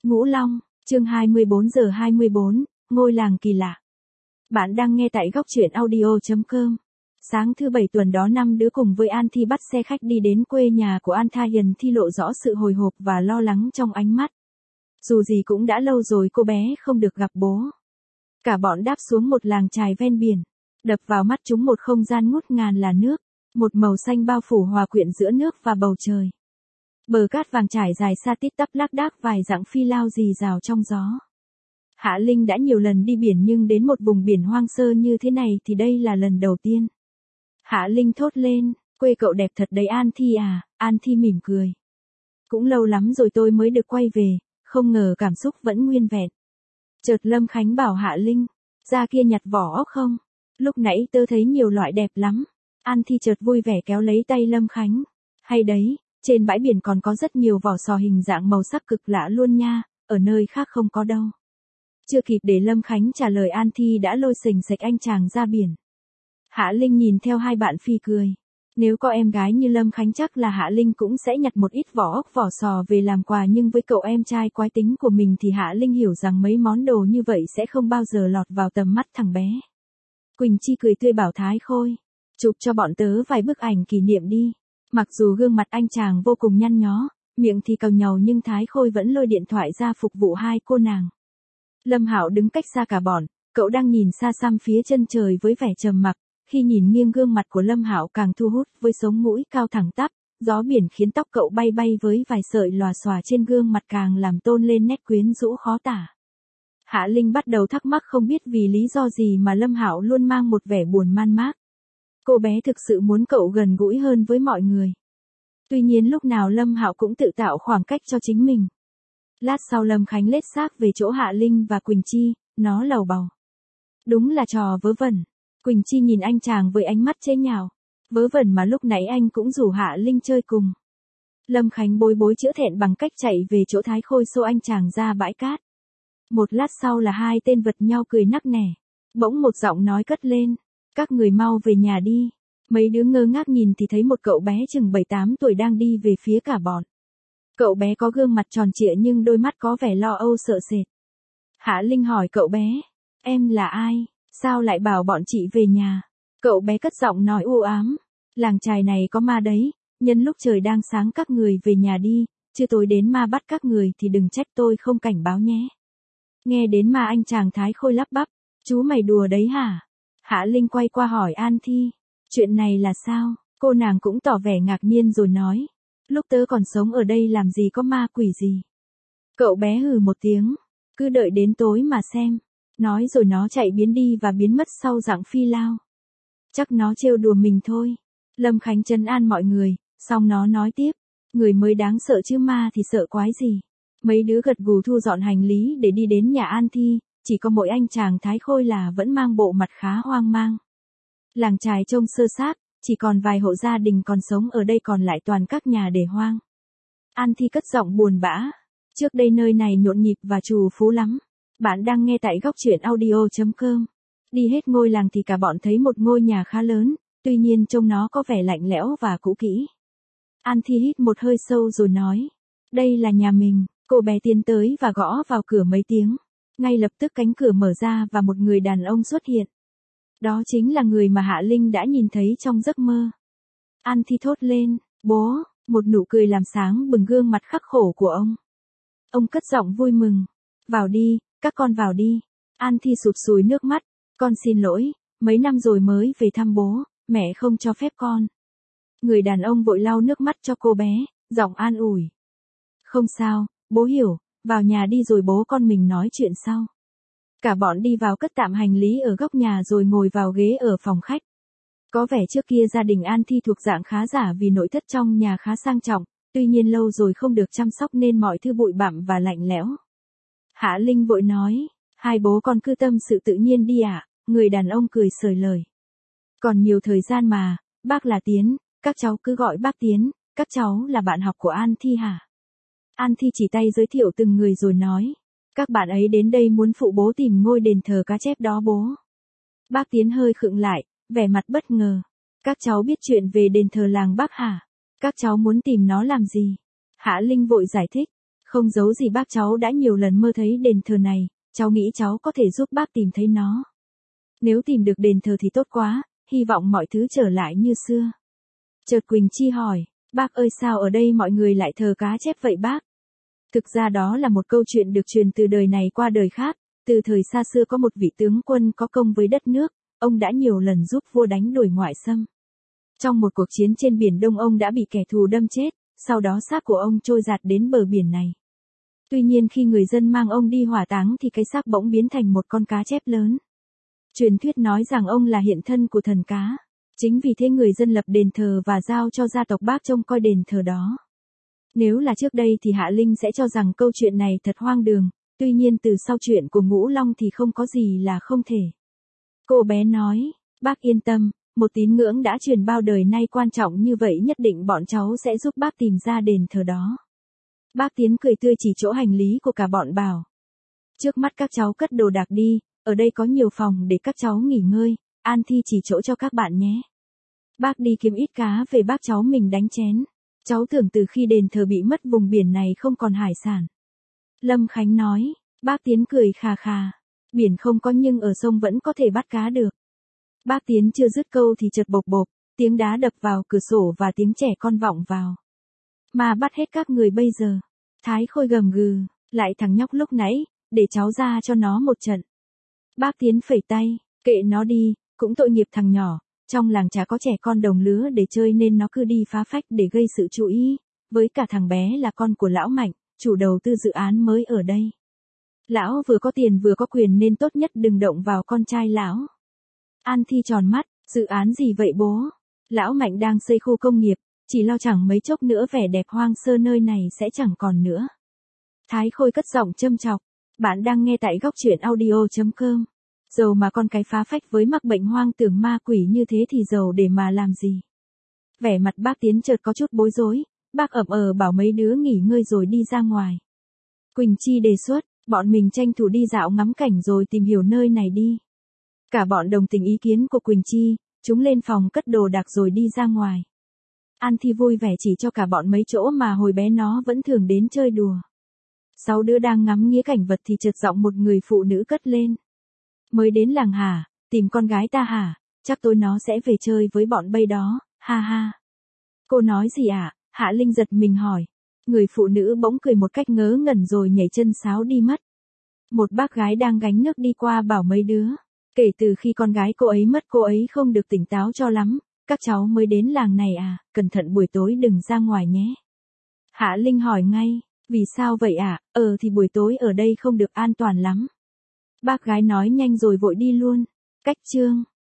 Ngũ Long, chương 24 giờ 24, ngôi làng kỳ lạ. Bạn đang nghe tại góc truyện audio.com. Sáng thứ Bảy tuần đó, năm đứa cùng với An Thi bắt xe khách đi đến quê nhà của An Tha Hiền Thi lộ rõ sự hồi hộp và lo lắng trong ánh mắt. Dù gì cũng đã lâu rồi cô bé không được gặp bố. Cả bọn đáp xuống một làng chài ven biển. Đập vào mắt chúng một không gian ngút ngàn là nước. Một màu xanh bao phủ hòa quyện giữa nước và bầu trời. Bờ cát vàng trải dài xa tít tắp lác đác vài dặng phi lao rì rào trong gió. Hạ Linh đã nhiều lần đi biển nhưng đến một vùng biển hoang sơ như thế này thì đây là lần đầu tiên. Hạ Linh thốt lên, quê cậu đẹp thật đấy An Thi à. An Thi mỉm cười. Cũng lâu lắm rồi tôi mới được quay về, không ngờ cảm xúc vẫn nguyên vẹn. Chợt Lâm Khánh bảo Hạ Linh, ra kia nhặt vỏ ốc không? Lúc nãy tớ thấy nhiều loại đẹp lắm. An Thi chợt vui vẻ kéo lấy tay Lâm Khánh. Hay đấy, trên bãi biển còn có rất nhiều vỏ sò hình dạng màu sắc cực lạ luôn nha, ở nơi khác không có đâu. Chưa kịp để Lâm Khánh trả lời An Thi đã lôi xềnh xệch anh chàng ra biển. Hạ Linh nhìn theo hai bạn phi cười. Nếu có em gái như Lâm Khánh chắc là Hạ Linh cũng sẽ nhặt một ít vỏ ốc vỏ sò về làm quà, nhưng với cậu em trai quái tính của mình thì Hạ Linh hiểu rằng mấy món đồ như vậy sẽ không bao giờ lọt vào tầm mắt thằng bé. Quỳnh Chi cười tươi bảo Thái Khôi, chụp cho bọn tớ vài bức ảnh kỷ niệm đi. Mặc dù gương mặt anh chàng vô cùng nhăn nhó, miệng thì càu nhàu nhưng Thái Khôi vẫn lôi điện thoại ra phục vụ hai cô nàng. Lâm Hạo đứng cách xa cả bọn, cậu đang nhìn xa xăm phía chân trời với vẻ trầm mặc. Khi nhìn nghiêng gương mặt của Lâm Hạo càng thu hút với sống mũi cao thẳng tắp, gió biển khiến tóc cậu bay bay với vài sợi lòa xòa trên gương mặt càng làm tôn lên nét quyến rũ khó tả. Hạ Linh bắt đầu thắc mắc không biết vì lý do gì mà Lâm Hạo luôn mang một vẻ buồn man mác. Cô bé thực sự muốn cậu gần gũi hơn với mọi người. Tuy nhiên lúc nào Lâm Hạo cũng tự tạo khoảng cách cho chính mình. Lát sau Lâm Khánh lết xác về chỗ Hạ Linh và Quỳnh Chi, nó lầu bầu. Đúng là trò vớ vẩn. Quỳnh Chi nhìn anh chàng với ánh mắt chế nhạo. Vớ vẩn mà lúc nãy anh cũng rủ Hạ Linh chơi cùng. Lâm Khánh bối bối chữa thẹn bằng cách chạy về chỗ Thái Khôi xô anh chàng ra bãi cát. Một lát sau là hai tên vật nhau cười nắc nẻ. Bỗng một giọng nói cất lên. Các người mau về nhà đi. Mấy đứa ngơ ngác nhìn thì thấy một cậu bé chừng 7-8 tuổi đang đi về phía cả bọn. Cậu bé có gương mặt tròn trịa nhưng đôi mắt có vẻ lo âu sợ sệt. Hạ Linh hỏi cậu bé, em là ai? Sao lại bảo bọn chị về nhà? Cậu bé cất giọng nói u ám. Làng chài này có ma đấy, nhân lúc trời đang sáng các người về nhà đi, chứ tối đến ma bắt các người thì đừng trách tôi không cảnh báo nhé. Nghe đến ma anh chàng Thái Khôi lắp bắp, chú mày đùa đấy hả? Hạ Linh quay qua hỏi An Thi, chuyện này là sao? Cô nàng cũng tỏ vẻ ngạc nhiên rồi nói, lúc tớ còn sống ở đây làm gì có ma quỷ gì. Cậu bé hừ một tiếng, cứ đợi đến tối mà xem. Nói rồi nó chạy biến đi và biến mất sau dặng phi lao. Chắc nó trêu đùa mình thôi. Lâm Khánh trấn an mọi người, xong nó nói tiếp, người mới đáng sợ chứ ma thì sợ quái gì. Mấy đứa gật gù thu dọn hành lý để đi đến nhà An Thi, chỉ có mỗi anh chàng Thái Khôi là vẫn mang bộ mặt khá hoang mang. Làng chài trông sơ sát, chỉ còn vài hộ gia đình còn sống ở đây, còn lại toàn các nhà để hoang. An Thi cất giọng buồn bã, trước đây nơi này nhộn nhịp và trù phú lắm. Bạn đang nghe tại góc truyện audio.com. Đi hết ngôi làng thì cả bọn thấy một ngôi nhà khá lớn, tuy nhiên trông nó có vẻ lạnh lẽo và cũ kỹ. An Thi hít một hơi sâu rồi nói, đây là nhà mình. Cô bé tiến tới và gõ vào cửa mấy tiếng. Ngay lập tức cánh cửa mở ra và một người đàn ông xuất hiện. Đó chính là người mà Hạ Linh đã nhìn thấy trong giấc mơ. An Thi thốt lên, bố, một nụ cười làm sáng bừng gương mặt khắc khổ của ông. Ông cất giọng vui mừng, vào đi. Các con vào đi. An Thi sụt sùi nước mắt. Con xin lỗi, mấy năm rồi mới về thăm bố, mẹ không cho phép con. Người đàn ông vội lau nước mắt cho cô bé, giọng an ủi. Không sao, bố hiểu, vào nhà đi rồi bố con mình nói chuyện sau. Cả bọn đi vào cất tạm hành lý ở góc nhà rồi ngồi vào ghế ở phòng khách. Có vẻ trước kia gia đình An Thi thuộc dạng khá giả vì nội thất trong nhà khá sang trọng, tuy nhiên lâu rồi không được chăm sóc nên mọi thứ bụi bặm và lạnh lẽo. Hạ Linh vội nói, hai bố con cứ tâm sự tự nhiên đi ạ. Người đàn ông cười xởi lời. Còn nhiều thời gian mà, bác là Tiến, các cháu cứ gọi bác Tiến, các cháu là bạn học của An Thi hả? An Thi chỉ tay giới thiệu từng người rồi nói, các bạn ấy đến đây muốn phụ bố tìm ngôi đền thờ cá chép đó bố. Bác Tiến hơi khựng lại, vẻ mặt bất ngờ. Các cháu biết chuyện về đền thờ làng Bắc hả? Các cháu muốn tìm nó làm gì? Hạ Linh vội giải thích. Không giấu gì bác, cháu đã nhiều lần mơ thấy đền thờ này, cháu nghĩ cháu có thể giúp bác tìm thấy nó. Nếu tìm được đền thờ thì tốt quá, hy vọng mọi thứ trở lại như xưa. Chợt Quỳnh Chi hỏi, bác ơi sao ở đây mọi người lại thờ cá chép vậy bác? Thực ra đó là một câu chuyện được truyền từ đời này qua đời khác, từ thời xa xưa có một vị tướng quân có công với đất nước, ông đã nhiều lần giúp vua đánh đuổi ngoại xâm. Trong một cuộc chiến trên Biển Đông ông đã bị kẻ thù đâm chết, sau đó xác của ông trôi dạt đến bờ biển này. Tuy nhiên khi người dân mang ông đi hỏa táng thì cái xác bỗng biến thành một con cá chép lớn. Truyền thuyết nói rằng ông là hiện thân của thần cá. Chính vì thế người dân lập đền thờ và giao cho gia tộc bác trông coi đền thờ đó. Nếu là trước đây thì Hạ Linh sẽ cho rằng câu chuyện này thật hoang đường, tuy nhiên từ sau chuyện của Ngũ Long thì không có gì là không thể. Cô bé nói, bác yên tâm, một tín ngưỡng đã truyền bao đời nay quan trọng như vậy nhất định bọn cháu sẽ giúp bác tìm ra đền thờ đó. Bác Tiến cười tươi chỉ chỗ hành lý của cả bọn bảo. Trước mắt các cháu cất đồ đạc đi, ở đây có nhiều phòng để các cháu nghỉ ngơi, An Thi chỉ chỗ cho các bạn nhé. Bác đi kiếm ít cá về bác cháu mình đánh chén. Cháu tưởng từ khi đền thờ bị mất vùng biển này không còn hải sản. Lâm Khánh nói, bác Tiến cười khà khà. Biển không có nhưng ở sông vẫn có thể bắt cá được. Bác Tiến chưa dứt câu thì chợt bộp bộp, tiếng đá đập vào cửa sổ và tiếng trẻ con vọng vào. Mà bắt hết các người bây giờ. Thái Khôi gầm gừ, lại thằng nhóc lúc nãy, để cháu ra cho nó một trận. Bác Tiến phẩy tay, kệ nó đi, cũng tội nghiệp thằng nhỏ. Trong làng chả có trẻ con đồng lứa để chơi nên nó cứ đi phá phách để gây sự chú ý. Với cả thằng bé là con của lão Mạnh, chủ đầu tư dự án mới ở đây. Lão vừa có tiền vừa có quyền nên tốt nhất đừng động vào con trai lão. An Thi tròn mắt, dự án gì vậy bố? Lão Mạnh đang xây khu công nghiệp, chỉ lo chẳng mấy chốc nữa vẻ đẹp hoang sơ nơi này sẽ chẳng còn nữa. Thái Khôi cất giọng châm chọc, bạn đang nghe tại góc truyện audio.com. Giàu mà con cái phá phách với mắc bệnh hoang tưởng ma quỷ như thế thì giàu để mà làm gì? Vẻ mặt bác Tiến chợt có chút bối rối, bác ậm bảo mấy đứa nghỉ ngơi rồi đi ra ngoài. Quỳnh Chi đề xuất, bọn mình tranh thủ đi dạo ngắm cảnh rồi tìm hiểu nơi này đi. Cả bọn đồng tình ý kiến của Quỳnh Chi, chúng lên phòng cất đồ đạc rồi đi ra ngoài. An Thi vui vẻ chỉ cho cả bọn mấy chỗ mà hồi bé nó vẫn thường đến chơi đùa. 6 đứa đang ngắm nghía cảnh vật thì chợt giọng một người phụ nữ cất lên. Mới đến làng hả, tìm con gái ta hả, chắc tối nó sẽ về chơi với bọn bay đó, ha ha. Cô nói gì ạ? Hạ Linh giật mình hỏi. Người phụ nữ bỗng cười một cách ngớ ngẩn rồi nhảy chân sáo đi mất. Một bác gái đang gánh nước đi qua bảo mấy đứa. Kể từ khi con gái cô ấy mất cô ấy không được tỉnh táo cho lắm, các cháu mới đến làng này à, cẩn thận buổi tối đừng ra ngoài nhé. Hạ Linh hỏi ngay, vì sao vậy ạ? Thì buổi tối ở đây không được an toàn lắm. Bác gái nói nhanh rồi vội đi luôn. Cách chương